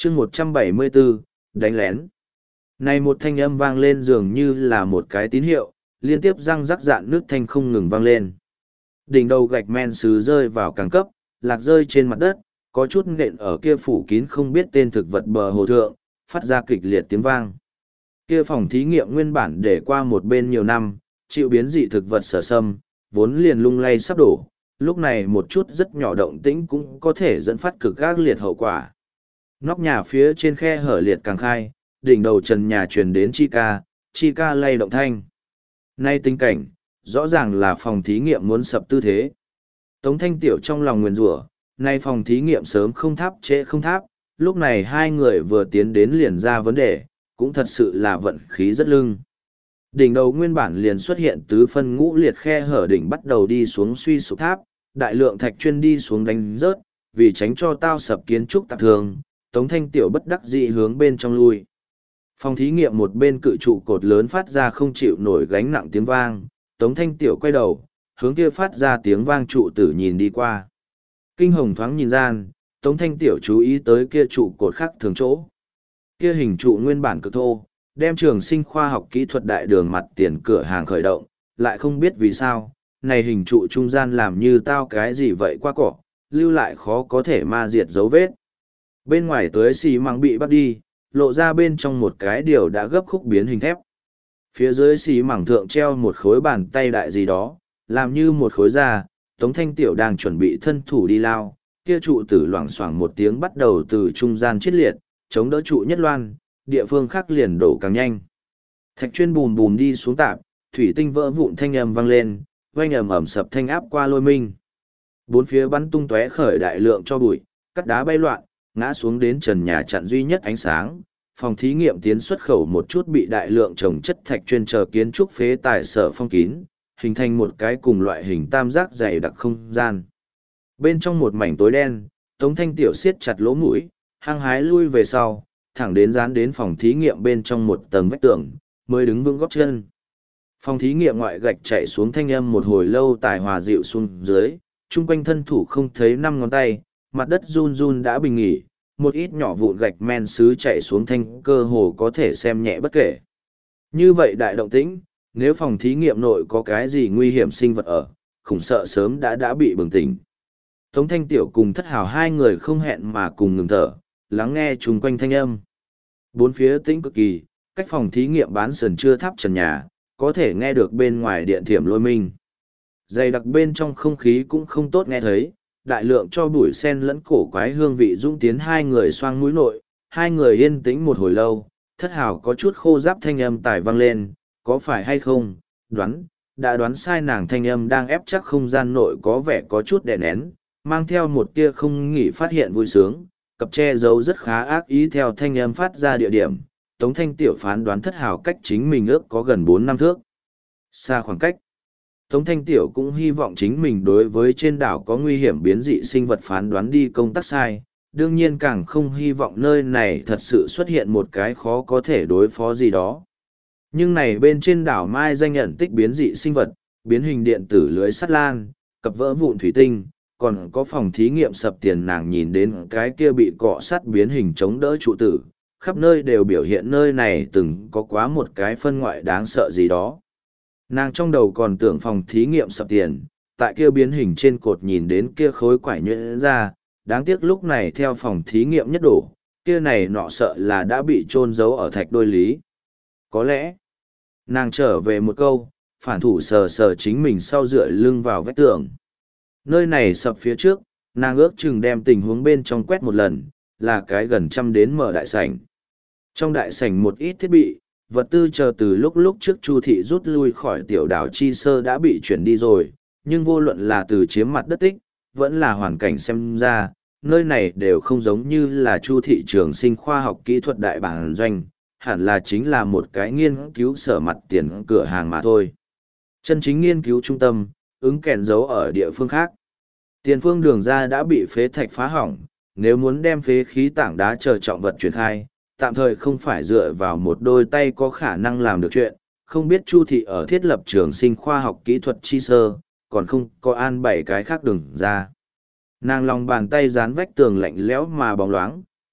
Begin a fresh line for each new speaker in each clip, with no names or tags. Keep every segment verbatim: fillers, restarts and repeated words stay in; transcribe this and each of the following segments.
chương một trăm bảy mươi bốn, đánh lén. Này một thanh âm vang lên dường như là một cái tín hiệu, liên tiếp răng rắc rạn nước thanh không ngừng vang lên. Đỉnh đầu gạch men sứ rơi vào càng cấp, lạc rơi trên mặt đất, có chút nện ở kia phủ kín không biết tên thực vật bờ hồ thượng, phát ra kịch liệt tiếng vang. Kia phòng thí nghiệm nguyên bản để qua một bên nhiều năm, chịu biến dị thực vật sở xâm, vốn liền lung lay sắp đổ, lúc này một chút rất nhỏ động tĩnh cũng có thể dẫn phát cực ác liệt hậu quả. Nóc nhà phía trên khe hở liệt càng khai, đỉnh đầu trần nhà truyền đến chi ca, chi ca lay động thanh. Nay tình cảnh, rõ ràng là phòng thí nghiệm muốn sập tư thế. Tống Thanh Tiểu trong lòng nguyền rủa, nay phòng thí nghiệm sớm không tháp trễ không tháp, lúc này hai người vừa tiến đến liền ra vấn đề, cũng thật sự là vận khí rất lưng. Đỉnh đầu nguyên bản liền xuất hiện tứ phân ngũ liệt khe hở đỉnh bắt đầu đi xuống suy sụp tháp, đại lượng thạch chuyên đi xuống đánh rớt, vì tránh cho tao sập kiến trúc tạp thường, Tống Thanh Tiểu bất đắc dĩ hướng bên trong lui. Phòng thí nghiệm một bên cự trụ cột lớn phát ra không chịu nổi gánh nặng tiếng vang, Tống Thanh Tiểu quay đầu, hướng kia phát ra tiếng vang trụ tử nhìn đi qua. Kinh hồng thoáng nhìn gian, Tống Thanh Tiểu chú ý tới kia trụ cột khác thường chỗ. Kia hình trụ nguyên bản cực thô, đem trường sinh khoa học kỹ thuật đại đường mặt tiền cửa hàng khởi động, lại không biết vì sao, này hình trụ trung gian làm như tao cái gì vậy qua cỏ, lưu lại khó có thể ma diệt dấu vết. Bên ngoài tới xì măng bị bắt đi, lộ ra bên trong một cái điều đã gấp khúc biến hình thép. Phía dưới xì mảng thượng treo một khối bàn tay đại gì đó, làm như một khối da, Tống Thanh Tiểu đang chuẩn bị thân thủ đi lao, kia trụ tử loảng xoảng một tiếng bắt đầu từ trung gian chết liệt, chống đỡ trụ nhất loan, địa phương khác liền đổ càng nhanh. Thạch chuyên bùn bùn đi xuống tạp, thủy tinh vỡ vụn thanh âm vang lên, oanh ầm ầm sập thanh áp qua lôi minh. Bốn phía bắn tung tóe khởi đại lượng cho bụi, cắt đá bay loạn, ngã xuống đến trần nhà chặn duy nhất ánh sáng. Phòng thí nghiệm tiến xuất khẩu một chút bị đại lượng trồng chất thạch chuyên chờ kiến trúc phế tài sở phong kín, hình thành một cái cùng loại hình tam giác dày đặc không gian. Bên trong một mảnh tối đen, Tống Thanh Tiểu siết chặt lỗ mũi, hăng hái lui về sau, thẳng đến dán đến phòng thí nghiệm bên trong một tầng vách tường, mới đứng vững gót chân. Phòng thí nghiệm ngoại gạch chạy xuống thanh âm một hồi lâu tài hòa dịu xuống dưới, chung quanh thân thủ không thấy năm ngón tay, mặt đất run run đã bình nghỉ, một ít nhỏ vụn gạch men sứ chạy xuống thanh cơ hồ có thể xem nhẹ bất kể. Như vậy đại động tĩnh, nếu phòng thí nghiệm nội có cái gì nguy hiểm sinh vật ở, khủng sợ sớm đã đã bị bừng tỉnh. Tống Thanh Tiểu cùng Thất Hào hai người không hẹn mà cùng ngừng thở, lắng nghe chung quanh thanh âm. Bốn phía tĩnh cực kỳ, cách phòng thí nghiệm bán sườn chưa tháp trần nhà, có thể nghe được bên ngoài điện thiểm lôi minh. Dày đặc bên trong không khí cũng không tốt nghe thấy, đại lượng cho bụi sen lẫn cổ quái hương vị dũng tiến hai người xoang mũi nội, hai người yên tĩnh một hồi lâu, Thất Hào có chút khô giáp thanh âm tài vang lên, có phải hay không, đoán, đã đoán sai nàng thanh âm đang ép chắc không gian nội có vẻ có chút đè nén, mang theo một tia không nghỉ phát hiện vui sướng, cặp che giấu rất khá ác ý theo thanh âm phát ra địa điểm, Tống Thanh Tiểu phán đoán Thất Hào cách chính mình ước có gần bốn năm thước. Xa khoảng cách. Tống Thanh Tiểu cũng hy vọng chính mình đối với trên đảo có nguy hiểm biến dị sinh vật phán đoán đi công tác sai, đương nhiên càng không hy vọng nơi này thật sự xuất hiện một cái khó có thể đối phó gì đó. Nhưng này bên trên đảo Mai danh nhận tích biến dị sinh vật, biến hình điện tử lưới sắt lan, cặp vỡ vụn thủy tinh, còn có phòng thí nghiệm sập tiền nàng nhìn đến cái kia bị cọ sắt biến hình chống đỡ trụ tử, khắp nơi đều biểu hiện nơi này từng có quá một cái phân ngoại đáng sợ gì đó. Nàng trong đầu còn tưởng phòng thí nghiệm sập tiền, tại kia biến hình trên cột nhìn đến kia khối quải nhuyễn ra, đáng tiếc lúc này theo phòng thí nghiệm nhất đổ, kia này nọ sợ là đã bị chôn giấu ở thạch đôi lý. Có lẽ, nàng trở về một câu, phản thủ sờ sờ chính mình sau dựa lưng vào vách tường. Nơi này sập phía trước, nàng ước chừng đem tình huống bên trong quét một lần, là cái gần trăm đến mở đại sảnh. Trong đại sảnh một ít thiết bị, vật tư chờ từ lúc lúc trước Chu thị rút lui khỏi tiểu đảo Chi Sơ đã bị chuyển đi rồi, nhưng vô luận là từ chiếm mặt đất tích, vẫn là hoàn cảnh xem ra, nơi này đều không giống như là Chu thị trường sinh khoa học kỹ thuật đại bản doanh, hẳn là chính là một cái nghiên cứu sở mặt tiền cửa hàng mà thôi. Chân chính nghiên cứu trung tâm, ứng kèn dấu ở địa phương khác. Tiền phương đường ra đã bị phế thạch phá hỏng, nếu muốn đem phế khí tảng đá chờ trọng vật chuyển khai, tạm thời không phải dựa vào một đôi tay có khả năng làm được chuyện, không biết Chu thị ở thiết lập trường sinh khoa học kỹ thuật Chi Sơ, còn không có an bảy cái khác đường ra. Nàng lòng bàn tay dán vách tường lạnh lẽo mà bóng loáng,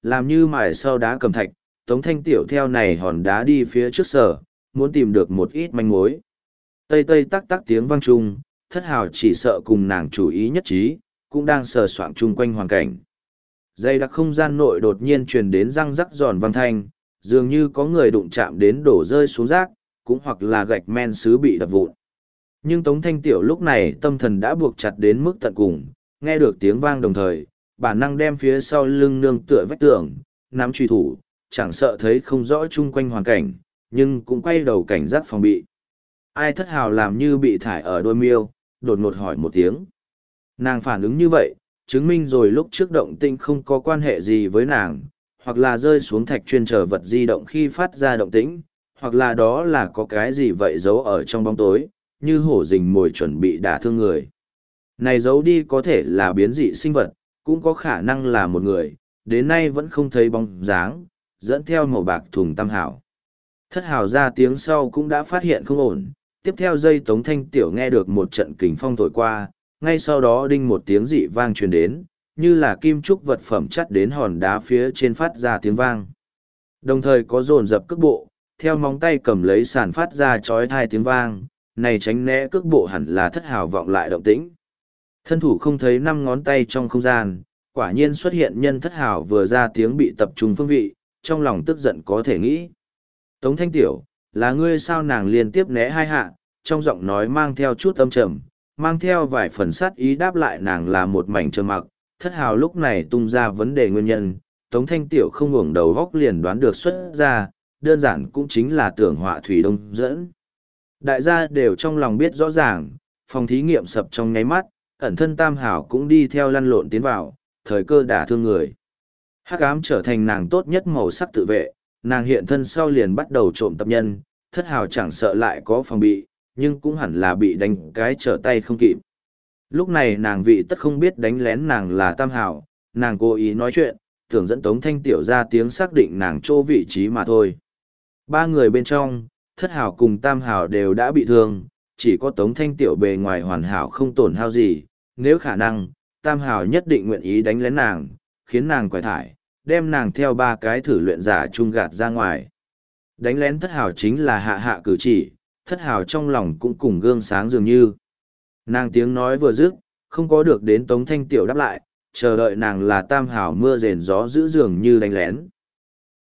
làm như mài sau đá cầm thạch, Tống Thanh Tiểu theo này hòn đá đi phía trước sở, muốn tìm được một ít manh mối. Tây tây tắc tắc tiếng vang chung, thất hào chỉ sợ cùng nàng chủ ý nhất trí, cũng đang sờ soạng chung quanh hoàn cảnh. Dây đặc không gian nội đột nhiên truyền đến răng rắc giòn vang thanh, dường như có người đụng chạm đến đổ rơi xuống rác, cũng hoặc là gạch men sứ bị đập vụn. Nhưng Tống Thanh Tiểu lúc này tâm thần đã buộc chặt đến mức tận cùng, nghe được tiếng vang đồng thời, bản năng đem phía sau lưng nương tựa vách tường, nắm truy thủ, chẳng sợ thấy không rõ chung quanh hoàn cảnh, nhưng cũng quay đầu cảnh giác phòng bị. Ai thất hào làm như bị thải ở đôi miêu, đột ngột hỏi một tiếng. Nàng phản ứng như vậy, chứng minh rồi lúc trước động tinh không có quan hệ gì với nàng, hoặc là rơi xuống thạch chuyên trở vật di động khi phát ra động tĩnh, hoặc là đó là có cái gì vậy giấu ở trong bóng tối, như hổ rình mồi chuẩn bị đả thương người. Này giấu đi có thể là biến dị sinh vật, cũng có khả năng là một người, đến nay vẫn không thấy bóng dáng, dẫn theo màu bạc thùng tam hảo. Thất hào ra tiếng sau cũng đã phát hiện không ổn, tiếp theo dây Tống Thanh Tiểu nghe được một trận kình phong thổi qua, ngay sau đó đinh một tiếng dị vang truyền đến, như là kim trúc vật phẩm chắt đến hòn đá phía trên phát ra tiếng vang. Đồng thời có dồn dập cước bộ, theo móng tay cầm lấy sàn phát ra chói tai tiếng vang, này tránh né cước bộ hẳn là thất hào vọng lại động tĩnh. Thân thủ không thấy năm ngón tay trong không gian, quả nhiên xuất hiện nhân thất hào vừa ra tiếng bị tập trung phương vị, trong lòng tức giận có thể nghĩ. Tống Thanh Tiểu, là ngươi sao? Nàng liên tiếp né hai hạ, trong giọng nói mang theo chút âm trầm, mang theo vài phần sát ý đáp lại nàng là một mảnh trầm mặc. Thất hào lúc này tung ra vấn đề nguyên nhân, Tống Thanh Tiểu không ngủng đầu góc liền đoán được xuất ra, đơn giản cũng chính là tưởng họa thủy đông dẫn. Đại gia đều trong lòng biết rõ ràng, phòng thí nghiệm sập trong nháy mắt, ẩn thân tam hảo cũng đi theo lăn lộn tiến vào, thời cơ đả thương người. Hắc ám trở thành nàng tốt nhất màu sắc tự vệ, nàng hiện thân sau liền bắt đầu trộm tập nhân, thất hào chẳng sợ lại có phòng bị, nhưng cũng hẳn là bị đánh cái trở tay không kịp. Lúc này nàng vị tất không biết đánh lén nàng là tam hảo, nàng cố ý nói chuyện, tưởng dẫn Tống Thanh Tiểu ra tiếng xác định nàng chỗ vị trí mà thôi. Ba người bên trong, thất hảo cùng tam hảo đều đã bị thương, chỉ có Tống Thanh Tiểu bề ngoài hoàn hảo không tổn hao gì, nếu khả năng, tam hảo nhất định nguyện ý đánh lén nàng, khiến nàng quải thải, đem nàng theo ba cái thử luyện giả chung gạt ra ngoài. Đánh lén thất hảo chính là hạ hạ cử chỉ, thất hảo trong lòng cũng cùng gương sáng dường như. Nàng tiếng nói vừa dứt, không có được đến Tống Thanh Tiểu đáp lại, chờ đợi nàng là tam hảo mưa rền gió giữ dường như đánh lén.